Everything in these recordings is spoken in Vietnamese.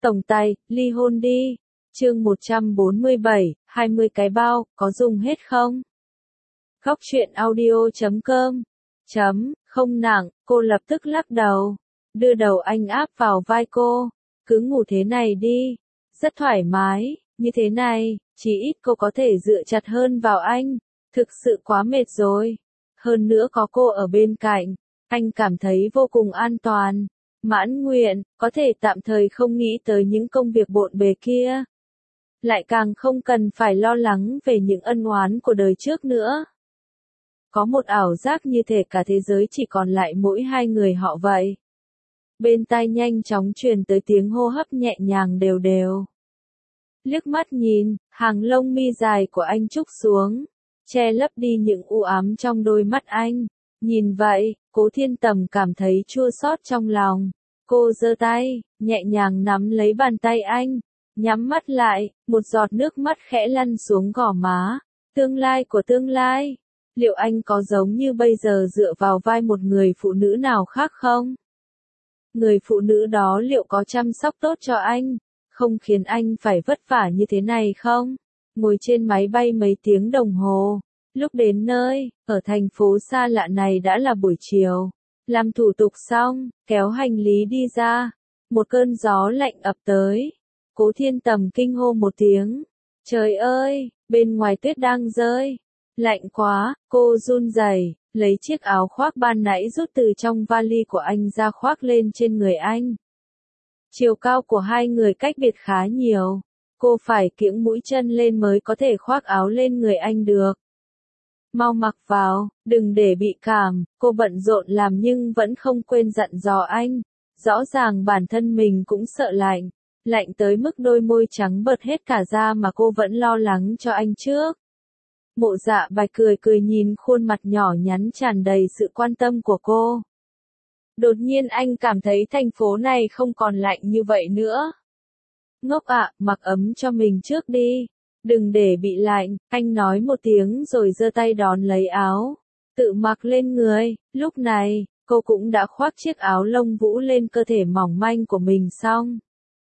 Tổng tài, ly hôn đi. Chương 147, 20 cái bao, có dùng hết không? Góc truyện audio.com. Không nặng, cô lập tức lắc đầu. Đưa đầu anh áp vào vai cô. Cứ ngủ thế này đi. Rất thoải mái, như thế này, chỉ ít cô có thể dựa chặt hơn vào anh. Thực sự quá mệt rồi. Hơn nữa có cô ở bên cạnh, anh cảm thấy vô cùng an toàn. Mãn nguyện, có thể tạm thời không nghĩ tới những công việc bộn bề kia. Lại càng không cần phải lo lắng về những ân oán của đời trước nữa. Có một ảo giác như thể cả thế giới chỉ còn lại mỗi hai người họ vậy. Bên tai nhanh chóng truyền tới tiếng hô hấp nhẹ nhàng đều đều. Liếc mắt nhìn, hàng lông mi dài của anh trúc xuống, che lấp đi những u ám trong đôi mắt anh. Nhìn vậy, Cố Thiên Tầm cảm thấy chua xót trong lòng. Cô giơ tay, nhẹ nhàng nắm lấy bàn tay anh, nhắm mắt lại, một giọt nước mắt khẽ lăn xuống gò má. Tương lai của tương lai, liệu anh có giống như bây giờ dựa vào vai một người phụ nữ nào khác không? Người phụ nữ đó liệu có chăm sóc tốt cho anh, không khiến anh phải vất vả như thế này không? Ngồi trên máy bay mấy tiếng đồng hồ, lúc đến nơi, ở thành phố xa lạ này đã là buổi chiều. Làm thủ tục xong, kéo hành lý đi ra, một cơn gió lạnh ập tới. Cố Thiên Tầm kinh hô một tiếng. Trời ơi, bên ngoài tuyết đang rơi. Lạnh quá, cô run rẩy, lấy chiếc áo khoác ban nãy rút từ trong vali của anh ra khoác lên trên người anh. Chiều cao của hai người cách biệt khá nhiều. Cô phải kiễng mũi chân lên mới có thể khoác áo lên người anh được. Mau mặc vào, đừng để bị cảm, cô bận rộn làm nhưng vẫn không quên dặn dò anh. Rõ ràng bản thân mình cũng sợ lạnh, lạnh tới mức đôi môi trắng bật hết cả da mà cô vẫn lo lắng cho anh trước. Mộ Dạ Bạch cười cười nhìn khuôn mặt nhỏ nhắn tràn đầy sự quan tâm của cô. Đột nhiên anh cảm thấy thành phố này không còn lạnh như vậy nữa. Ngốc ạ, mặc ấm cho mình trước đi. Đừng để bị lạnh, anh nói một tiếng rồi giơ tay đón lấy áo. Tự mặc lên người, lúc này, cô cũng đã khoác chiếc áo lông vũ lên cơ thể mỏng manh của mình xong.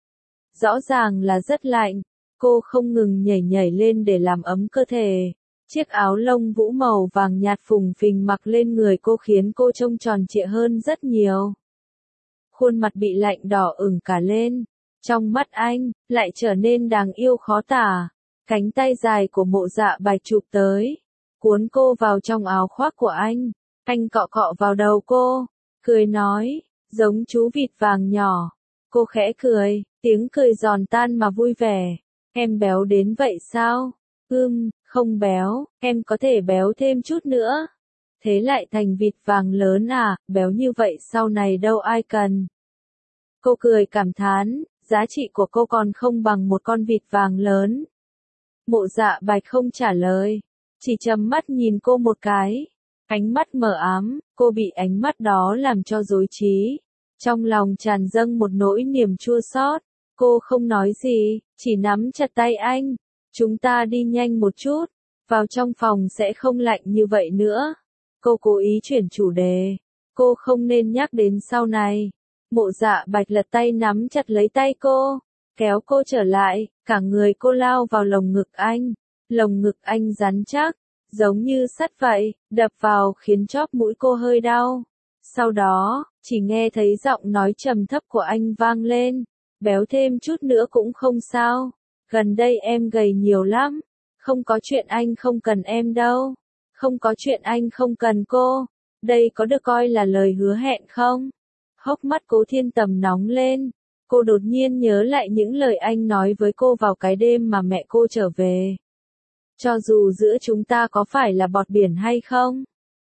Rõ ràng là rất lạnh, cô không ngừng nhảy nhảy lên để làm ấm cơ thể. Chiếc áo lông vũ màu vàng nhạt phùng phình mặc lên người cô khiến cô trông tròn trịa hơn rất nhiều. Khuôn mặt bị lạnh đỏ ửng cả lên, trong mắt anh, lại trở nên đáng yêu khó tả. Cánh tay dài của Mộ Dạ Bạch chụp tới, cuốn cô vào trong áo khoác của anh cọ cọ vào đầu cô, cười nói, giống chú vịt vàng nhỏ. Cô khẽ cười, tiếng cười giòn tan mà vui vẻ. Em béo đến vậy sao? Không béo, em có thể béo thêm chút nữa. Thế lại thành vịt vàng lớn à, béo như vậy sau này đâu ai cần. Cô cười cảm thán, giá trị của cô còn không bằng một con vịt vàng lớn. Mộ Dạ Bạch không trả lời, chỉ trầm mắt nhìn cô một cái. Ánh mắt mờ ám, cô bị ánh mắt đó làm cho rối trí. Trong lòng tràn dâng một nỗi niềm chua xót. Cô không nói gì, chỉ nắm chặt tay anh. Chúng ta đi nhanh một chút, vào trong phòng sẽ không lạnh như vậy nữa. Cô cố ý chuyển chủ đề. Cô không nên nhắc đến sau này. Mộ Dạ Bạch lật tay nắm chặt lấy tay cô, kéo cô trở lại, cả người cô lao vào lồng ngực anh. Lồng ngực anh rắn chắc, giống như sắt vậy, đập vào khiến chóp mũi cô hơi đau. Sau đó, chỉ nghe thấy giọng nói trầm thấp của anh vang lên, béo thêm chút nữa cũng không sao. Gần đây em gầy nhiều lắm, không có chuyện anh không cần em đâu, không có chuyện anh không cần cô. Đây có được coi là lời hứa hẹn không? Hốc mắt Cố Thiên Tầm nóng lên. Cô đột nhiên nhớ lại những lời anh nói với cô vào cái đêm mà mẹ cô trở về. Cho dù giữa chúng ta có phải là bọt biển hay không,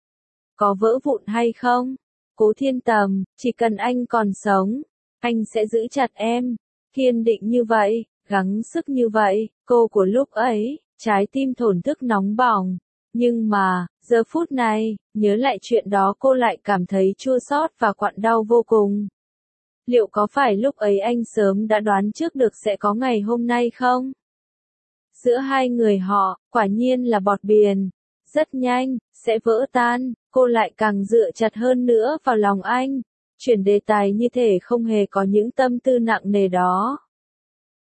có vỡ vụn hay không, Cố Thiên Tầm, chỉ cần anh còn sống, anh sẽ giữ chặt em. Kiên định như vậy, gắng sức như vậy, cô của lúc ấy, trái tim thổn thức nóng bỏng. Nhưng mà, giờ phút này, nhớ lại chuyện đó cô lại cảm thấy chua xót và quặn đau vô cùng. Liệu có phải lúc ấy anh sớm đã đoán trước được sẽ có ngày hôm nay không? Giữa hai người họ, quả nhiên là bọt biển. Rất nhanh, sẽ vỡ tan, cô lại càng dựa chặt hơn nữa vào lòng anh. Chuyển đề tài như thể không hề có những tâm tư nặng nề đó.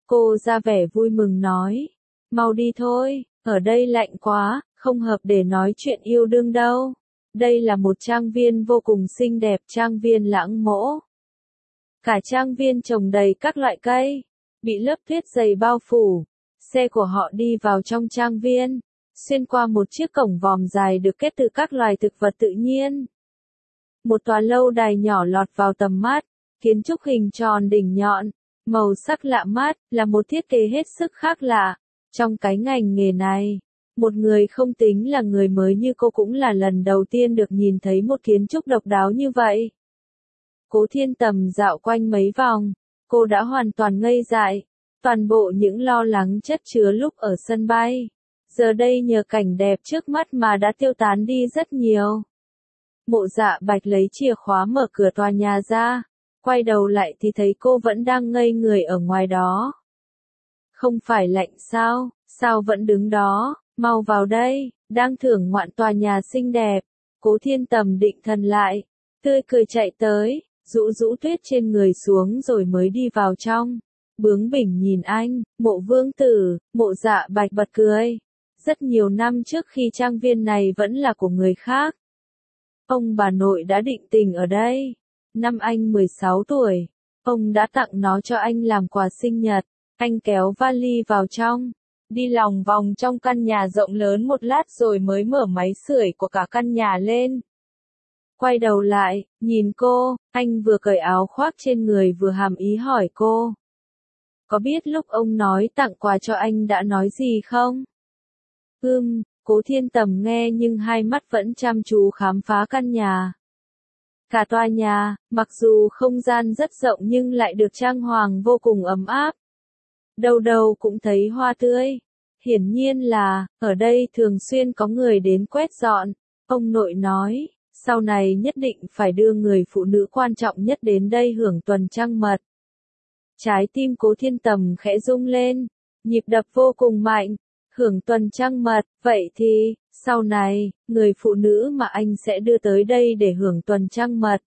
Cô ra vẻ vui mừng nói. Mau đi thôi, ở đây lạnh quá, không hợp để nói chuyện yêu đương đâu. Đây là một trang viên vô cùng xinh đẹp, trang viên Lãng Mỗ. Cả trang viên trồng đầy các loại cây, bị lớp tuyết dày bao phủ. Xe của họ đi vào trong trang viên, xuyên qua một chiếc cổng vòm dài được kết từ các loài thực vật tự nhiên. Một tòa lâu đài nhỏ lọt vào tầm mắt, kiến trúc hình tròn đỉnh nhọn, màu sắc lạ mắt, là một thiết kế hết sức khác lạ. Trong cái ngành nghề này, một người không tính là người mới như cô cũng là lần đầu tiên được nhìn thấy một kiến trúc độc đáo như vậy. Cố Thiên Tầm dạo quanh mấy vòng, cô đã hoàn toàn ngây dại, toàn bộ những lo lắng chất chứa lúc ở sân bay. Giờ đây nhờ cảnh đẹp trước mắt mà đã tiêu tán đi rất nhiều. Mộ Dạ Bạch lấy chìa khóa mở cửa tòa nhà ra, quay đầu lại thì thấy cô vẫn đang ngây người ở ngoài đó. Không phải lạnh sao, sao vẫn đứng đó, mau vào đây, đang thưởng ngoạn tòa nhà xinh đẹp. Cố Thiên Tầm định thần lại, tươi cười chạy tới, rũ rũ tuyết trên người xuống rồi mới đi vào trong. Bướng bỉnh nhìn anh, Mộ vương tử. Mộ Dạ Bạch bật cười. Rất nhiều năm trước khi trang viên này vẫn là của người khác. Ông bà nội đã định tình ở đây. Năm anh 16 tuổi, ông đã tặng nó cho anh làm quà sinh nhật. Anh kéo vali vào trong, đi lòng vòng trong căn nhà rộng lớn một lát rồi mới mở máy sưởi của cả căn nhà lên. Quay đầu lại, nhìn cô, anh vừa cởi áo khoác trên người vừa hàm ý hỏi cô. Có biết lúc ông nói tặng quà cho anh đã nói gì không? Cố Thiên Tầm nghe nhưng hai mắt vẫn chăm chú khám phá căn nhà. Cả tòa nhà, mặc dù không gian rất rộng nhưng lại được trang hoàng vô cùng ấm áp. Đâu đâu cũng thấy hoa tươi. Hiển nhiên là, ở đây thường xuyên có người đến quét dọn. Ông nội nói, sau này nhất định phải đưa người phụ nữ quan trọng nhất đến đây hưởng tuần trăng mật. Trái tim Cố Thiên Tầm khẽ rung lên, nhịp đập vô cùng mạnh. Hưởng tuần trăng mật, vậy thì, sau này, người phụ nữ mà anh sẽ đưa tới đây để hưởng tuần trăng mật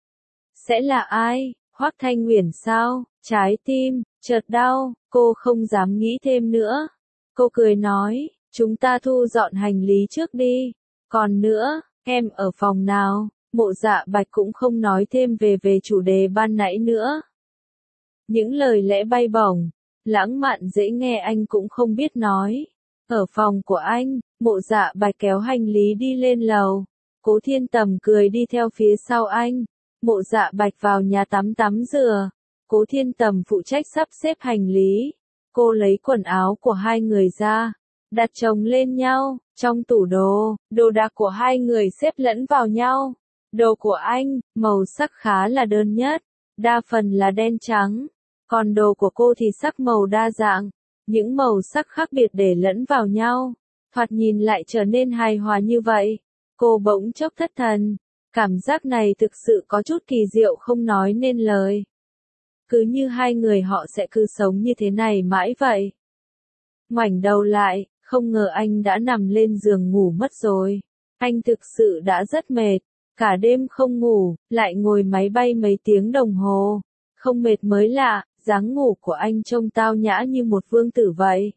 sẽ là ai? Hoắc Thanh Uyển sao? Trái tim chợt đau, cô không dám nghĩ thêm nữa. Cô cười nói, chúng ta thu dọn hành lý trước đi. Còn nữa, em ở phòng nào? Mộ Dạ Bạch cũng không nói thêm về chủ đề ban nãy nữa. Những lời lẽ bay bổng, lãng mạn dễ nghe anh cũng không biết nói. Ở phòng của anh, Mộ Dạ Bạch kéo hành lý đi lên lầu. Cố Thiên Tầm cười đi theo phía sau anh. Mộ Dạ Bạch vào nhà tắm rửa. Cố Thiên Tầm phụ trách sắp xếp hành lý. Cô lấy quần áo của hai người ra, đặt chồng lên nhau. Trong tủ đồ đạc của hai người xếp lẫn vào nhau. Đồ của anh, màu sắc khá là đơn nhất, đa phần là đen trắng. Còn đồ của cô thì sắc màu đa dạng, những màu sắc khác biệt để lẫn vào nhau, thoạt nhìn lại trở nên hài hòa như vậy. Cô bỗng chốc thất thần, cảm giác này thực sự có chút kỳ diệu không nói nên lời. Cứ như hai người họ sẽ cứ sống như thế này mãi vậy. Ngoảnh đầu lại, không ngờ anh đã nằm lên giường ngủ mất rồi. Anh thực sự đã rất mệt, cả đêm không ngủ, lại ngồi máy bay mấy tiếng đồng hồ. Không mệt mới lạ, dáng ngủ của anh trông tao nhã như một vương tử vậy.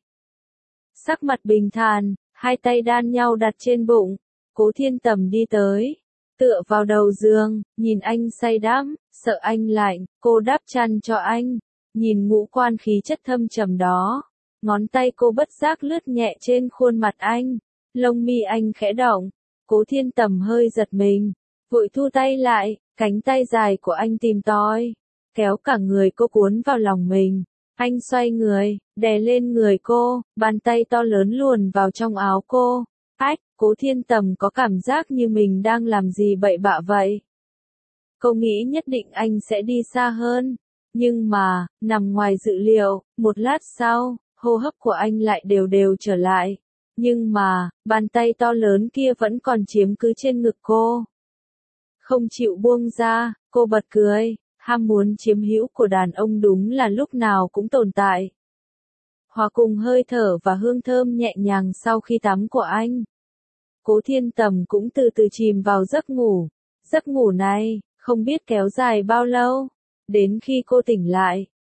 Sắc mặt bình thản, hai tay đan nhau đặt trên bụng. Cố Thiên Tầm đi tới, tựa vào đầu giường, nhìn anh say đắm, sợ anh lạnh, cô đắp chăn cho anh. Nhìn ngũ quan khí chất thâm trầm đó, ngón tay cô bất giác lướt nhẹ trên khuôn mặt anh. Lông mi anh khẽ động, Cố Thiên Tầm hơi giật mình, vội thu tay lại, cánh tay dài của anh tìm tòi, kéo cả người cô cuốn vào lòng mình. Anh xoay người, đè lên người cô, bàn tay to lớn luồn vào trong áo cô. Ách, Cố Thiên Tầm có cảm giác như mình đang làm gì bậy bạ vậy. Cô nghĩ nhất định anh sẽ đi xa hơn. Nhưng mà, nằm ngoài dự liệu, một lát sau, hô hấp của anh lại đều đều trở lại. Nhưng mà, bàn tay to lớn kia vẫn còn chiếm cứ trên ngực cô. Không chịu buông ra, cô bật cười. Ham muốn chiếm hữu của đàn ông đúng là lúc nào cũng tồn tại. Hòa cùng hơi thở và hương thơm nhẹ nhàng sau khi tắm của anh. Cố Thiên Tầm cũng từ từ chìm vào giấc ngủ. Giấc ngủ này, không biết kéo dài bao lâu. Đến khi cô tỉnh lại,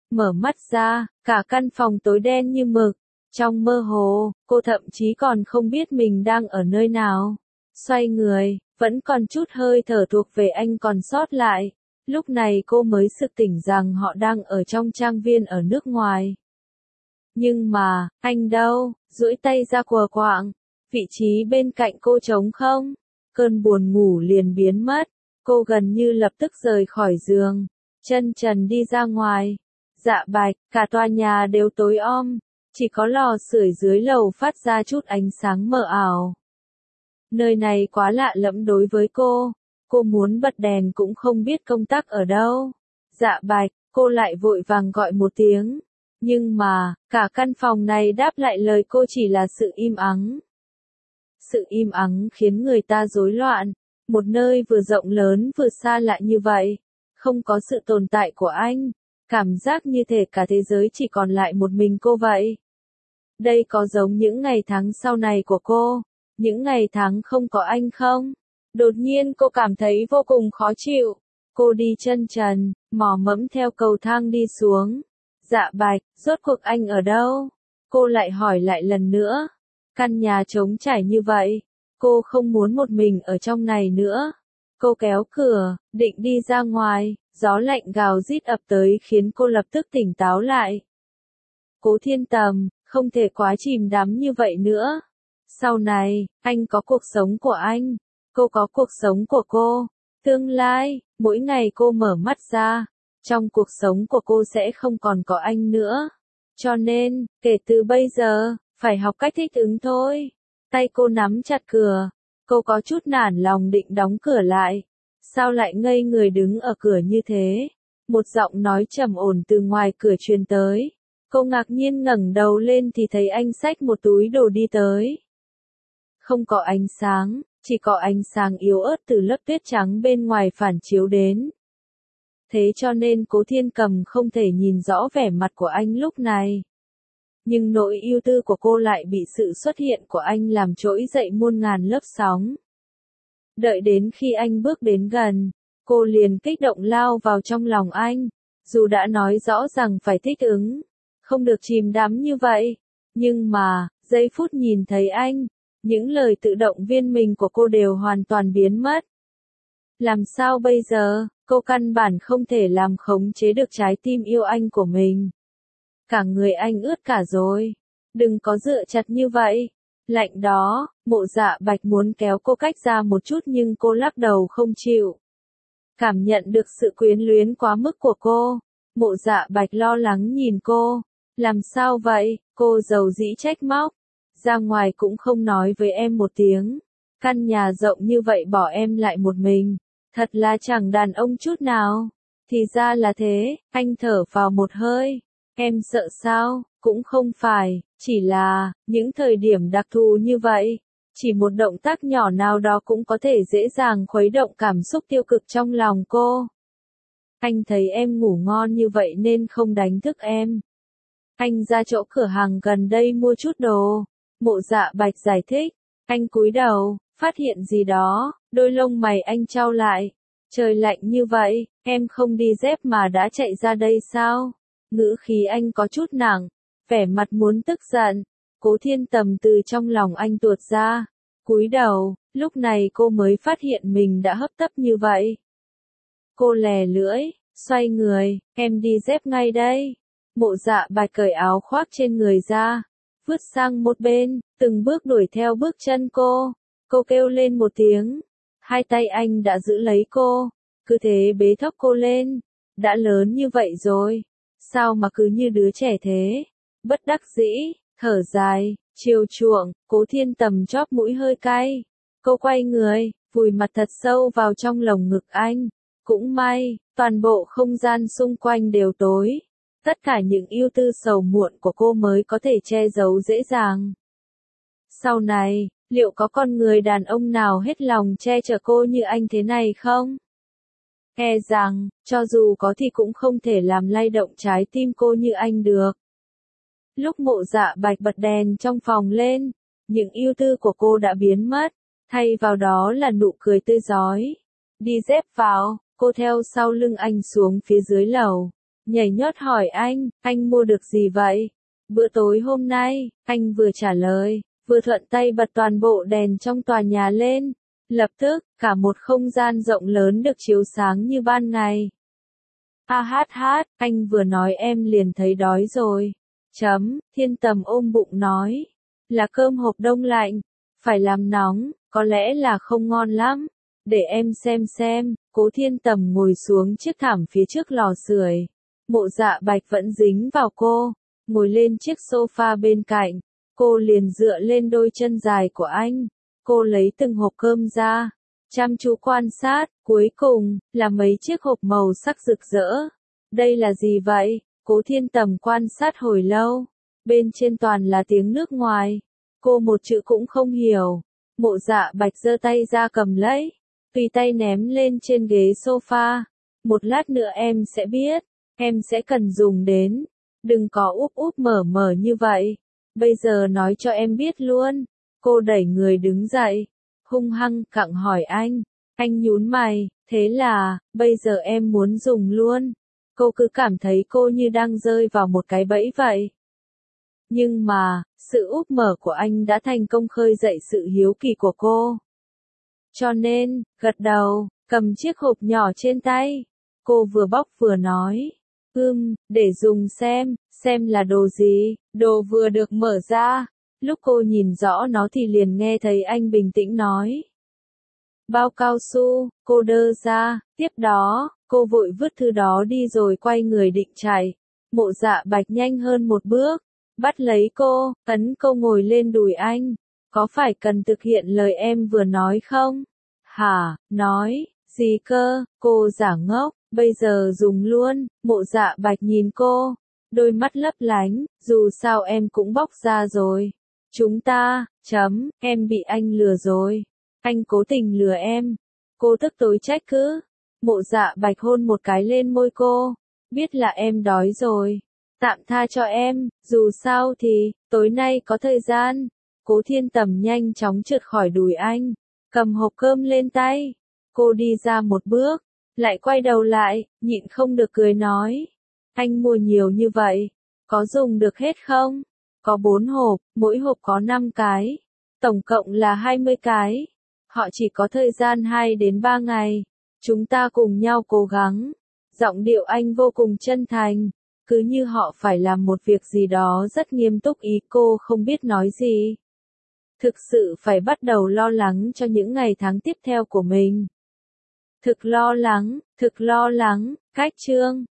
Mở mắt ra, cả căn phòng tối đen như mực. Trong mơ hồ, cô thậm chí còn không biết mình đang ở nơi nào. Xoay người, vẫn còn chút hơi thở thuộc về anh còn sót lại. Lúc này cô mới sực tỉnh rằng họ đang ở trong trang viên ở nước ngoài. Nhưng mà, anh đâu, duỗi tay ra quờ quạng. Vị trí bên cạnh cô trống không? Cơn buồn ngủ liền biến mất. Cô gần như lập tức rời khỏi giường. Chân trần đi ra ngoài. Dạ Bạch, cả tòa nhà đều tối om. Chỉ có lò sưởi dưới lầu phát ra chút ánh sáng mờ ảo. Nơi này quá lạ lẫm đối với cô. Cô muốn bật đèn cũng không biết công tắc ở đâu. Dạ Bạch, cô lại vội vàng gọi một tiếng. Nhưng mà, cả căn phòng này đáp lại lời cô chỉ là sự im ắng. Sự im ắng khiến người ta rối loạn. Một nơi vừa rộng lớn vừa xa lạ như vậy. Không có sự tồn tại của anh. Cảm giác như thể cả thế giới chỉ còn lại một mình cô vậy. Đây có giống những ngày tháng sau này của cô. Những ngày tháng không có anh không? Đột nhiên cô cảm thấy vô cùng khó chịu. Cô đi chân trần, mò mẫm theo cầu thang đi xuống. Dạ Bạch, rốt cuộc anh ở đâu? Cô lại hỏi lại lần nữa. Căn nhà trống trải như vậy. Cô không muốn một mình ở trong này nữa. Cô kéo cửa, định đi ra ngoài. Gió lạnh gào rít ập tới khiến cô lập tức tỉnh táo lại. Cố Thiên Tầm, không thể quá chìm đắm như vậy nữa. Sau này, anh có cuộc sống của anh. Cô có cuộc sống của cô. Tương lai, mỗi ngày cô mở mắt ra, trong cuộc sống của cô sẽ không còn có anh nữa. Cho nên, kể từ bây giờ, phải học cách thích ứng thôi. Tay cô nắm chặt cửa. Cô có chút nản lòng định đóng cửa lại. Sao lại ngây người đứng ở cửa như thế? Một giọng nói trầm ổn từ ngoài cửa truyền tới. Cô ngạc nhiên ngẩng đầu lên thì thấy anh xách một túi đồ đi tới. Không có ánh sáng, chỉ có ánh sáng yếu ớt từ lớp tuyết trắng bên ngoài phản chiếu đến. Thế cho nên Cố Thiên Cầm không thể nhìn rõ vẻ mặt của anh lúc này. Nhưng nỗi ưu tư của cô lại bị sự xuất hiện của anh làm trỗi dậy muôn ngàn lớp sóng. Đợi đến khi anh bước đến gần, cô liền kích động lao vào trong lòng anh. Dù đã nói rõ rằng phải thích ứng, không được chìm đắm như vậy. Nhưng mà, giây phút nhìn thấy anh, những lời tự động viên mình của cô đều hoàn toàn biến mất. Làm sao bây giờ, cô căn bản không thể làm khống chế được trái tim yêu anh của mình. Cả người anh ướt cả rồi. Đừng có dựa chặt như vậy. Lạnh đó, Mộ Dạ Bạch muốn kéo cô cách ra một chút nhưng cô lắc đầu không chịu. Cảm nhận được sự quyến luyến quá mức của cô. Mộ Dạ Bạch lo lắng nhìn cô. Làm sao vậy, cô giàu dĩ trách móc. Ra ngoài cũng không nói với em một tiếng. Căn nhà rộng như vậy bỏ em lại một mình. Thật là chẳng đàn ông chút nào. Thì ra là thế, anh thở vào một hơi. Em sợ sao, cũng không phải, chỉ là, những thời điểm đặc thù như vậy. Chỉ một động tác nhỏ nào đó cũng có thể dễ dàng khuấy động cảm xúc tiêu cực trong lòng cô. Anh thấy em ngủ ngon như vậy nên không đánh thức em. Anh ra chỗ cửa hàng gần đây mua chút đồ. Mộ Dạ Bạch giải thích. Anh cúi đầu, phát hiện gì đó, đôi lông mày anh chau lại. Trời lạnh như vậy, em không đi dép mà đã chạy ra đây sao? Ngữ khí anh có chút nặng, vẻ mặt muốn tức giận. Cố Thiên Tầm từ trong lòng anh tuột ra. Cúi đầu, lúc này cô mới phát hiện mình đã hấp tấp như vậy. Cô lè lưỡi, xoay người, em đi dép ngay đây. Mộ Dạ Bạch cởi áo khoác trên người ra, vứt sang một bên, từng bước đuổi theo bước chân cô. Cô kêu lên một tiếng. Hai tay anh đã giữ lấy cô, cứ thế bế thốc cô lên. Đã lớn như vậy rồi, sao mà cứ như đứa trẻ thế? Bất đắc dĩ, thở dài, chiều chuộng, Cố Thiên Tầm chóp mũi hơi cay. Cô quay người, vùi mặt thật sâu vào trong lồng ngực anh. Cũng may, toàn bộ không gian xung quanh đều tối. Tất cả những ưu tư sầu muộn của cô mới có thể che giấu dễ dàng. Sau này, liệu có con người đàn ông nào hết lòng che chở cô như anh thế này không? E rằng, cho dù có thì cũng không thể làm lay động trái tim cô như anh được. Lúc Mộ Dạ Bạch bật đèn trong phòng lên, những ưu tư của cô đã biến mất, thay vào đó là nụ cười tươi rói. Đi dép vào, cô theo sau lưng anh xuống phía dưới lầu. nhảy nhót hỏi anh mua được gì vậy? Bữa tối hôm nay, anh vừa trả lời, vừa thuận tay bật toàn bộ đèn trong tòa nhà lên. Lập tức, cả một không gian rộng lớn được chiếu sáng như ban ngày. Anh vừa nói em liền thấy đói rồi. Thiên Tầm ôm bụng nói. Là cơm hộp đông lạnh, phải làm nóng, có lẽ là không ngon lắm. Để em xem, Cố Thiên Tầm ngồi xuống chiếc thảm phía trước lò sưởi. Mộ Dạ Bạch vẫn dính vào cô, ngồi lên chiếc sofa bên cạnh. Cô liền dựa lên đôi chân dài của anh. Cô lấy từng hộp cơm ra, chăm chú quan sát, cuối cùng, là mấy chiếc hộp màu sắc rực rỡ. Đây là gì vậy? Cố Thiên Tầm quan sát hồi lâu. Bên trên toàn là tiếng nước ngoài. Cô một chữ cũng không hiểu. Mộ Dạ Bạch giơ tay ra cầm lấy, tùy tay ném lên trên ghế sofa. Một lát nữa em sẽ biết, em sẽ cần dùng đến. Đừng có úp mở như vậy. Bây giờ nói cho em biết luôn. Cô đẩy người đứng dậy, hung hăng cặng hỏi anh. Anh nhún mày, thế là, bây giờ em muốn dùng luôn. Cô cứ cảm thấy cô như đang rơi vào một cái bẫy vậy. Nhưng mà, sự úp mở của anh đã thành công khơi dậy sự hiếu kỳ của cô. Cho nên, gật đầu, cầm chiếc hộp nhỏ trên tay. Cô vừa bóc vừa nói. Để dùng xem là đồ gì. Đồ vừa được mở ra. Lúc cô nhìn rõ nó thì liền nghe thấy anh bình tĩnh nói. Bao cao su, cô đơ ra, tiếp đó, cô vội vứt thứ đó đi rồi quay người định chạy. Mộ Dạ Bạch nhanh hơn một bước, bắt lấy cô, ấn cô ngồi lên đùi anh. Có phải cần thực hiện lời em vừa nói không? Hả, nói, gì cơ, cô giả ngốc, bây giờ dùng luôn. Mộ Dạ Bạch nhìn cô, đôi mắt lấp lánh, dù sao em cũng bóc ra rồi. Chúng ta, em bị anh lừa rồi. Anh cố tình lừa em. Cô tức tối trách cứ. Mộ Dạ Bạch hôn một cái lên môi cô. Biết là em đói rồi. Tạm tha cho em, dù sao thì, tối nay có thời gian. Cố Thiên Tầm nhanh chóng trượt khỏi đùi anh. Cầm hộp cơm lên tay. Cô đi ra một bước. Lại quay đầu lại, nhịn không được cười nói. Anh mua nhiều như vậy. Có dùng được hết không? Có 4 hộp, mỗi hộp có 5 cái. Tổng cộng là 20 cái. Họ chỉ có thời gian 2 đến 3 ngày. Chúng ta cùng nhau cố gắng. Giọng điệu anh vô cùng chân thành. Cứ như họ phải làm một việc gì đó rất nghiêm túc, ý cô không biết nói gì. Thực sự phải bắt đầu lo lắng cho những ngày tháng tiếp theo của mình. Thực lo lắng, cách chương.